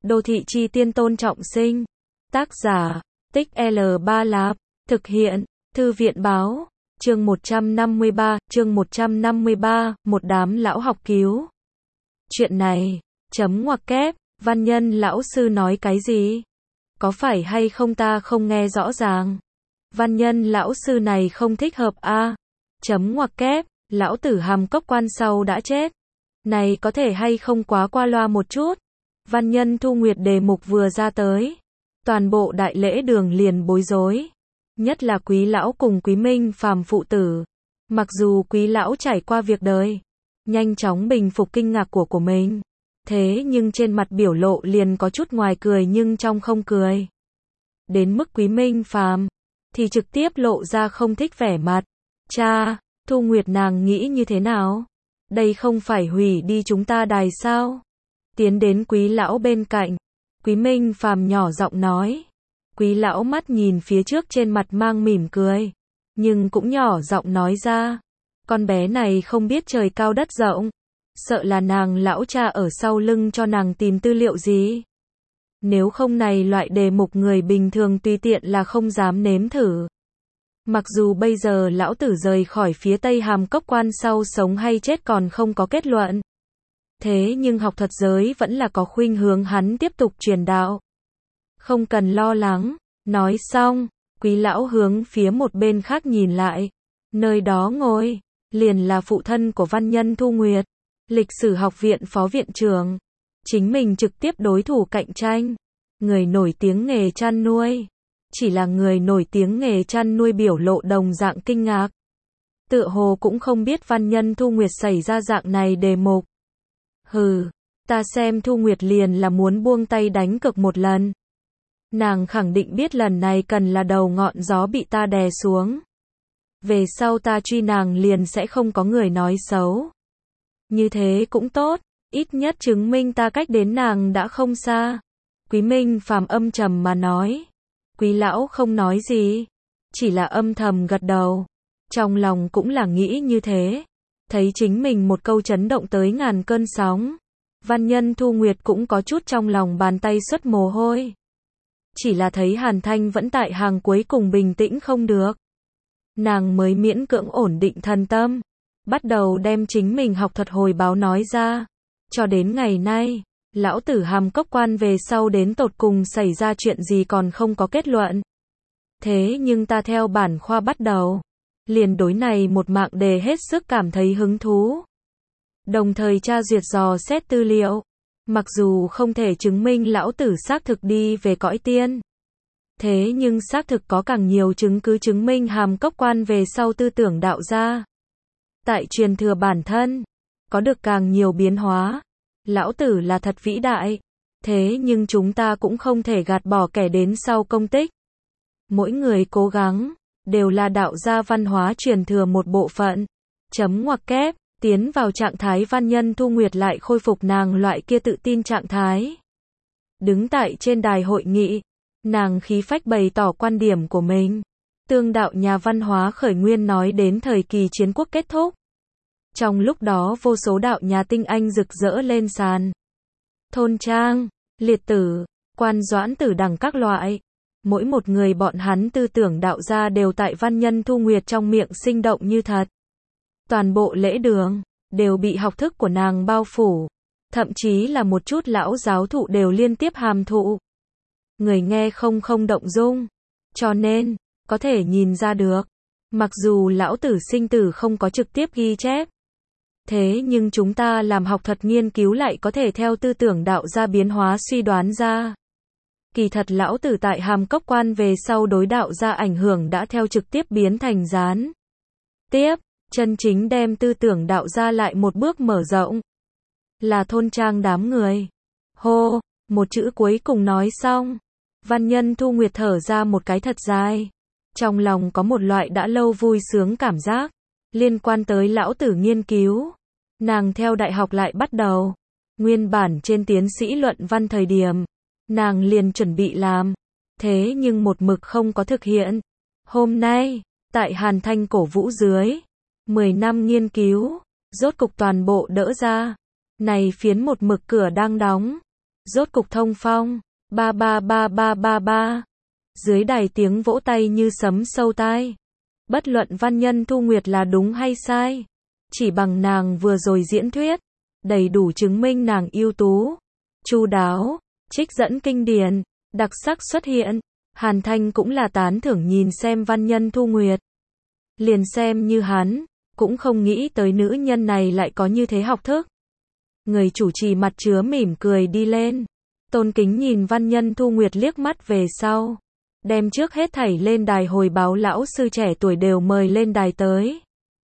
Đô thị chi tiên Tôn Trọng Sinh. Tác giả, Tích L3 Lạp. Thực hiện, Thư viện báo. Chương 153, một đám lão học cứu. Chuyện này, ngoặc kép, văn nhân lão sư nói cái gì? Có phải hay không ta không nghe rõ ràng? Văn nhân lão sư này không thích hợp a. Ngoặc kép, lão tử Hàm Cốc Quan sau đã chết. Này có thể hay không quá qua loa một chút? Văn nhân Thu Nguyệt đề mục vừa ra tới, toàn bộ đại lễ đường liền bối rối. Nhất là Quý lão cùng Quý Minh Phàm phụ tử. Mặc dù Quý lão trải qua việc đời, nhanh chóng bình phục kinh ngạc của mình, thế nhưng trên mặt biểu lộ liền có chút ngoài cười nhưng trong không cười. Đến mức Quý Minh Phàm thì trực tiếp lộ ra không thích vẻ mặt. Cha, Thu Nguyệt nàng nghĩ như thế nào? Đây không phải hủy đi chúng ta đài sao? Tiến đến Quý lão bên cạnh, Quý Minh Phàm nhỏ giọng nói. Quý lão mắt nhìn phía trước, trên mặt mang mỉm cười, nhưng cũng nhỏ giọng nói ra, con bé này không biết trời cao đất rộng, sợ là nàng lão cha ở sau lưng cho nàng tìm tư liệu gì. Nếu không này loại đề mục người bình thường tùy tiện là không dám nếm thử. Mặc dù bây giờ lão tử rời khỏi phía Tây Hàm Cốc Quan sau sống hay chết còn không có kết luận. Thế nhưng học thuật giới vẫn là có khuynh hướng hắn tiếp tục truyền đạo. Không cần lo lắng. Nói xong, Quý lão hướng phía một bên khác nhìn lại. Nơi đó ngồi, liền là phụ thân của văn nhân Thu Nguyệt, lịch sử học viện phó viện trưởng. Chính mình trực tiếp đối thủ cạnh tranh. Người nổi tiếng nghề chăn nuôi. Chỉ là người nổi tiếng nghề chăn nuôi biểu lộ đồng dạng kinh ngạc. Tựa hồ cũng không biết văn nhân Thu Nguyệt xảy ra dạng này đề mục. Hừ, ta xem Thu Nguyệt liền là muốn buông tay đánh cược một lần. Nàng khẳng định biết lần này cần là đầu ngọn gió bị ta đè xuống. Về sau ta truy nàng liền sẽ không có người nói xấu. Như thế cũng tốt, ít nhất chứng minh ta cách đến nàng đã không xa. Quý Minh Phàm âm trầm mà nói. Quý lão không nói gì, chỉ là âm thầm gật đầu. Trong lòng cũng là nghĩ như thế. Thấy chính mình một câu chấn động tới ngàn cơn sóng. Văn nhân Thu Nguyệt cũng có chút trong lòng bàn tay xuất mồ hôi. Chỉ là thấy Hàn Thanh vẫn tại hàng cuối cùng bình tĩnh không được. Nàng mới miễn cưỡng ổn định thần tâm. Bắt đầu đem chính mình học thuật hồi báo nói ra. Cho đến ngày nay, lão tử Hàm Cốc Quan về sau đến tột cùng xảy ra chuyện gì còn không có kết luận. Thế nhưng ta theo bản khoa bắt đầu, liền đối này một mạng đề hết sức cảm thấy hứng thú. Đồng thời tra duyệt dò xét tư liệu. Mặc dù không thể chứng minh lão tử xác thực đi về cõi tiên. Thế nhưng xác thực có càng nhiều chứng cứ chứng minh Hàm Cốc Quan về sau tư tưởng đạo gia. Tại truyền thừa bản thân, có được càng nhiều biến hóa. Lão tử là thật vĩ đại. Thế nhưng chúng ta cũng không thể gạt bỏ kẻ đến sau công tích. Mỗi người cố gắng, đều là đạo gia văn hóa truyền thừa một bộ phận. Ngoặc kép. Tiến vào trạng thái văn nhân Thu Nguyệt lại khôi phục nàng loại kia tự tin trạng thái. Đứng tại trên đài hội nghị, nàng khí phách bày tỏ quan điểm của mình. Tương đạo nhà văn hóa khởi nguyên nói đến thời kỳ chiến quốc kết thúc. Trong lúc đó vô số đạo nhà tinh anh rực rỡ lên sàn. Thôn trang, liệt tử, quan doãn tử đẳng các loại. Mỗi một người bọn hắn tư tưởng đạo gia đều tại văn nhân Thu Nguyệt trong miệng sinh động như thật. Toàn bộ lễ đường, đều bị học thức của nàng bao phủ. Thậm chí là một chút lão giáo thụ đều liên tiếp hàm thụ. Người nghe không động dung. Cho nên, có thể nhìn ra được. Mặc dù lão tử sinh tử không có trực tiếp ghi chép. Thế nhưng chúng ta làm học thuật nghiên cứu lại có thể theo tư tưởng đạo gia biến hóa suy đoán ra. Kỳ thật lão tử tại Hàm Cốc Quan về sau đối đạo gia ảnh hưởng đã theo trực tiếp biến thành gián tiếp. Chân chính đem tư tưởng đạo gia lại một bước mở rộng. Là thôn trang đám người. Hô, một chữ cuối cùng nói xong. Văn nhân Thu Nguyệt thở ra một cái thật dài. Trong lòng có một loại đã lâu vui sướng cảm giác. Liên quan tới lão tử nghiên cứu. Nàng theo đại học lại bắt đầu. Nguyên bản trên tiến sĩ luận văn thời điểm. Nàng liền chuẩn bị làm. Thế nhưng một mực không có thực hiện. Hôm nay, tại Hàn Thanh cổ vũ dưới. 10 năm nghiên cứu, rốt cục toàn bộ đỡ ra. Này phiến một mực cửa đang đóng. Rốt cục thông phong. Ba ba ba ba ba ba. Dưới đài tiếng vỗ tay như sấm sâu tai. Bất luận Văn Nhân Thu Nguyệt là đúng hay sai, chỉ bằng nàng vừa rồi diễn thuyết, đầy đủ chứng minh nàng ưu tú, chu đáo, trích dẫn kinh điển, đặc sắc xuất hiện. Hàn Thanh cũng là tán thưởng nhìn xem Văn Nhân Thu Nguyệt. Liền xem như hắn, cũng không nghĩ tới nữ nhân này lại có như thế học thức. Người chủ trì mặt chứa mỉm cười đi lên, tôn kính nhìn Văn Nhân Thu Nguyệt liếc mắt về sau. Đem trước hết thảy lên đài hồi báo lão sư trẻ tuổi đều mời lên đài tới.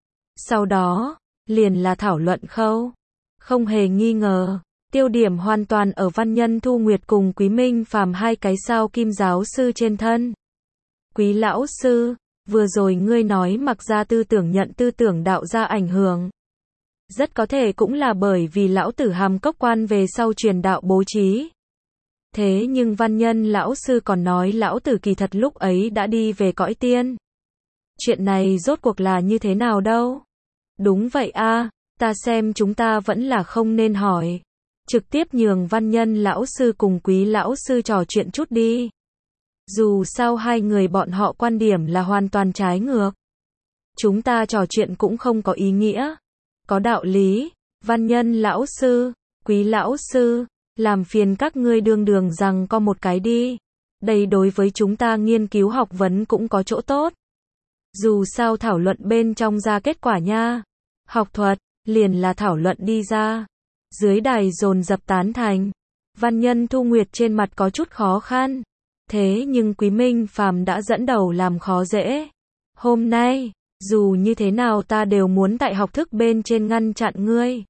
Sau đó, liền là thảo luận khâu. Không hề nghi ngờ, tiêu điểm hoàn toàn ở Văn Nhân Thu Nguyệt cùng Quý Minh Phàm hai cái sao kim giáo sư trên thân. Quý lão sư, vừa rồi ngươi nói mặc ra tư tưởng nhận tư tưởng đạo ra ảnh hưởng. Rất có thể cũng là bởi vì lão tử Hàm Cốc Quan về sau truyền đạo bố trí. Thế nhưng Văn Nhân lão sư còn nói lão tử kỳ thật lúc ấy đã đi về cõi tiên. Chuyện này rốt cuộc là như thế nào đâu? Đúng vậy a, ta xem chúng ta vẫn là không nên hỏi. Trực tiếp nhường Văn Nhân lão sư cùng Quý lão sư trò chuyện chút đi. Dù sao hai người bọn họ quan điểm là hoàn toàn trái ngược. Chúng ta trò chuyện cũng không có ý nghĩa. Có đạo lý, Văn Nhân lão sư, Quý lão sư, làm phiền các ngươi đường đường rằng có một cái đi. Đây đối với chúng ta nghiên cứu học vấn cũng có chỗ tốt. Dù sao thảo luận bên trong ra kết quả nha. Học thuật, liền là thảo luận đi ra. Dưới đài dồn dập tán thành. Văn Nhân Thu Nguyệt trên mặt có chút khó khăn. Thế nhưng Quý Minh Phàm đã dẫn đầu làm khó dễ. Hôm nay, dù như thế nào ta đều muốn tại học thức bên trên ngăn chặn ngươi.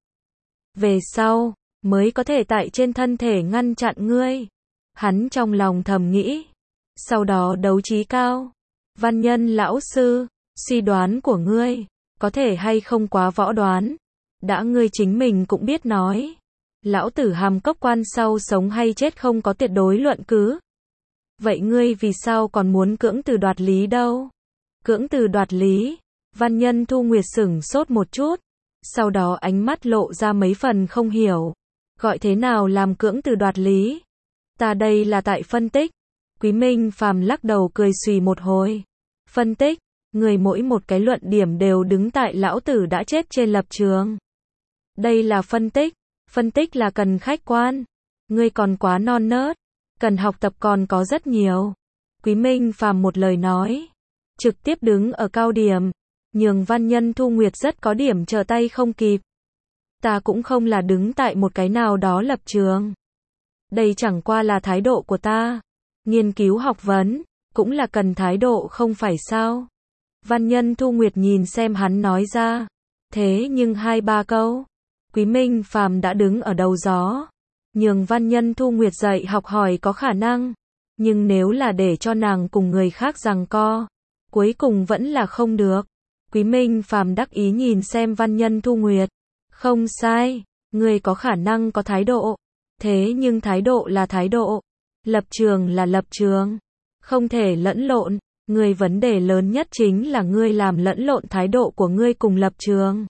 Về sau, mới có thể tại trên thân thể ngăn chặn ngươi. Hắn trong lòng thầm nghĩ. Sau đó đấu trí cao. Văn Nhân lão sư, suy đoán của ngươi, có thể hay không quá võ đoán. Đã ngươi chính mình cũng biết nói. Lão tử Hàm Cốc Quan sau sống hay chết không có tuyệt đối luận cứ. Vậy ngươi vì sao còn muốn cưỡng từ đoạt lý đâu? Cưỡng từ đoạt lý. Văn Nhân Thu Nguyệt sửng sốt một chút. Sau đó ánh mắt lộ ra mấy phần không hiểu. Gọi thế nào làm cưỡng từ đoạt lý? Ta đây là tại phân tích. Quý Minh Phàm lắc đầu cười xùy một hồi. Phân tích, người mỗi một cái luận điểm đều đứng tại lão tử đã chết trên lập trường. Đây là phân tích là cần khách quan. Ngươi còn quá non nớt, cần học tập còn có rất nhiều. Quý Minh Phàm một lời nói, trực tiếp đứng ở cao điểm, nhường Văn Nhân Thu Nguyệt rất có điểm trở tay không kịp. Ta cũng không là đứng tại một cái nào đó lập trường. Đây chẳng qua là thái độ của ta. Nghiên cứu học vấn, cũng là cần thái độ không phải sao? Văn Nhân Thu Nguyệt nhìn xem hắn nói ra. Thế nhưng hai ba câu, Quý Minh Phàm đã đứng ở đầu gió. Nhường Văn Nhân Thu Nguyệt dạy học hỏi có khả năng. Nhưng nếu là để cho nàng cùng người khác giằng co, cuối cùng vẫn là không được. Quý Minh Phàm đắc ý nhìn xem Văn Nhân Thu Nguyệt. Không sai, người có khả năng có thái độ. Thế nhưng thái độ là thái độ. Lập trường là lập trường. Không thể lẫn lộn. Người vấn đề lớn nhất chính là ngươi làm lẫn lộn thái độ của ngươi cùng lập trường.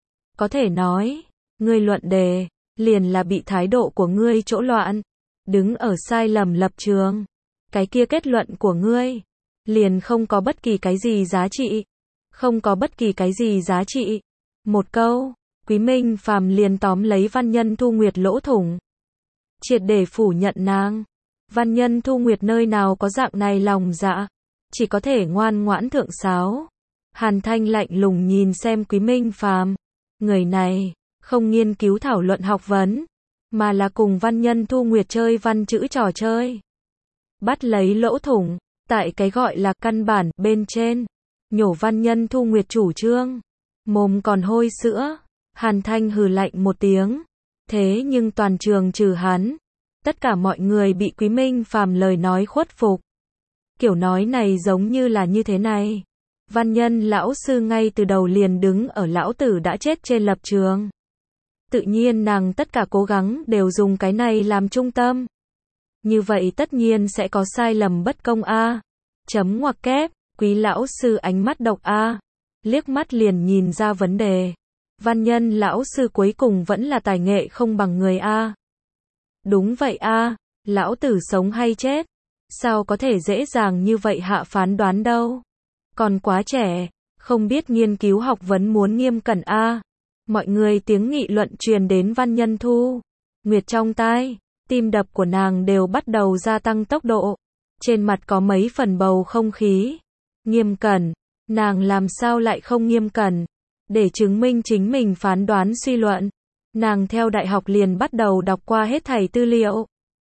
Có thể nói, ngươi luận đề, liền là bị thái độ của ngươi chỗ loạn. Đứng ở sai lầm lập trường. Cái kia kết luận của ngươi, liền không có bất kỳ cái gì giá trị. Không có bất kỳ cái gì giá trị. Một câu, Quý Minh Phàm liền tóm lấy Văn Nhân Thu Nguyệt lỗ thủng. Triệt để phủ nhận nàng. Văn Nhân Thu Nguyệt nơi nào có dạng này lòng dạ. Chỉ có thể ngoan ngoãn thượng sáo. Hàn Thanh lạnh lùng nhìn xem Quý Minh Phàm. Người này, không nghiên cứu thảo luận học vấn, mà là cùng Văn Nhân Thu Nguyệt chơi văn chữ trò chơi. Bắt lấy lỗ thủng, tại cái gọi là căn bản bên trên. Nhổ Văn Nhân Thu Nguyệt chủ trương. Mồm còn hôi sữa. Hàn Thanh hừ lạnh một tiếng. Thế nhưng toàn trường trừ hắn. Tất cả mọi người bị Quý Minh Phàm lời nói khuất phục. Kiểu nói này giống như là như thế này. Văn Nhân lão sư ngay từ đầu liền đứng ở lão tử đã chết trên lập trường. Tự nhiên nàng tất cả cố gắng đều dùng cái này làm trung tâm. Như vậy tất nhiên sẽ có sai lầm bất công a. Chấm ngoặc kép, Quý lão sư ánh mắt độc a. Liếc mắt liền nhìn ra vấn đề. Văn Nhân lão sư cuối cùng vẫn là tài nghệ không bằng người a. Đúng vậy a, lão tử sống hay chết? Sao có thể dễ dàng như vậy hạ phán đoán đâu? Còn quá trẻ, không biết nghiên cứu học vấn muốn nghiêm cẩn a. Mọi người tiếng nghị luận truyền đến Văn Nhân Thu Nguyệt trong tai, tim đập của nàng đều bắt đầu gia tăng tốc độ. Trên mặt có mấy phần bầu không khí. Nghiêm cẩn, nàng làm sao lại không nghiêm cẩn? Để chứng minh chính mình phán đoán suy luận, nàng theo đại học liền bắt đầu đọc qua hết thảy tư liệu.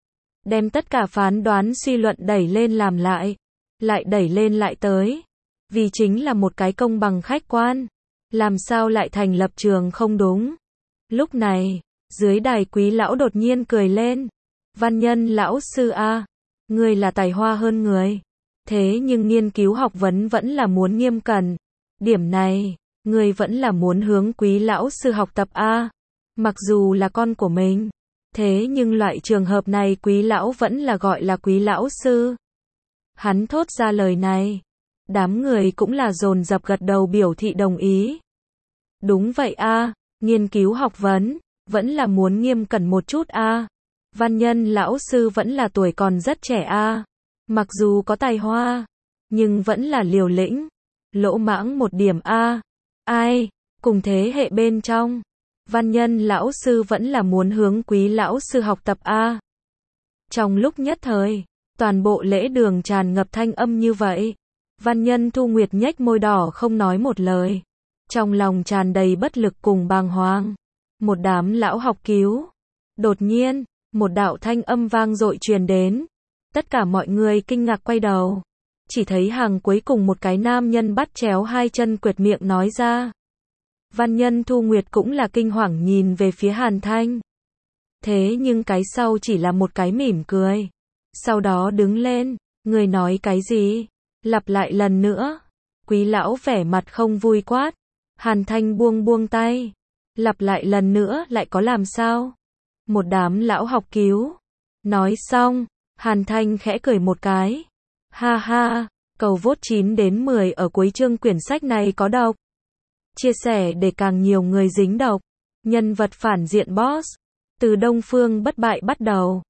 Đem tất cả phán đoán suy luận đẩy lên làm lại đẩy lên lại tới. Vì chính là một cái công bằng khách quan. Làm sao lại thành lập trường không đúng? Lúc này, dưới đài Quý lão đột nhiên cười lên. Văn Nhân lão sư a, ngươi là tài hoa hơn người. Thế nhưng nghiên cứu học vấn vẫn là muốn nghiêm cẩn. Điểm này, ngươi vẫn là muốn hướng Quý lão sư học tập a. Mặc dù là con của mình, thế nhưng loại trường hợp này Quý lão vẫn là gọi là Quý lão sư. Hắn thốt ra lời này, đám người cũng là dồn dập gật đầu biểu thị đồng ý. Đúng vậy a, nghiên cứu học vấn vẫn là muốn nghiêm cẩn một chút a. Văn Nhân lão sư vẫn là tuổi còn rất trẻ a. Mặc dù có tài hoa, nhưng vẫn là liều lĩnh, lỗ mãng một điểm a. Ai, cùng thế hệ bên trong, Văn Nhân lão sư vẫn là muốn hướng Quý lão sư học tập a. Trong lúc nhất thời, toàn bộ lễ đường tràn ngập thanh âm như vậy. Văn Nhân Thu Nguyệt nhếch môi đỏ không nói một lời. Trong lòng tràn đầy bất lực cùng bàng hoàng. Một đám lão học cứu. Đột nhiên, một đạo thanh âm vang dội truyền đến. Tất cả mọi người kinh ngạc quay đầu. Chỉ thấy hàng cuối cùng một cái nam nhân bắt chéo hai chân quệt miệng nói ra. Văn Nhân Thu Nguyệt cũng là kinh hoàng nhìn về phía Hàn Thanh. Thế nhưng cái sau chỉ là một cái mỉm cười. Sau đó đứng lên, người nói cái gì? Lặp lại lần nữa. Quý lão vẻ mặt không vui quát. Hàn Thanh buông tay. Lặp lại lần nữa lại có làm sao? Một đám lão học cứu. Nói xong, Hàn Thanh khẽ cười một cái. Ha ha, cầu vote 9 đến 10 ở cuối chương quyển sách này có độc. Chia sẻ để càng nhiều người dính độc. Nhân vật phản diện boss. Từ Đông Phương bất bại bắt đầu.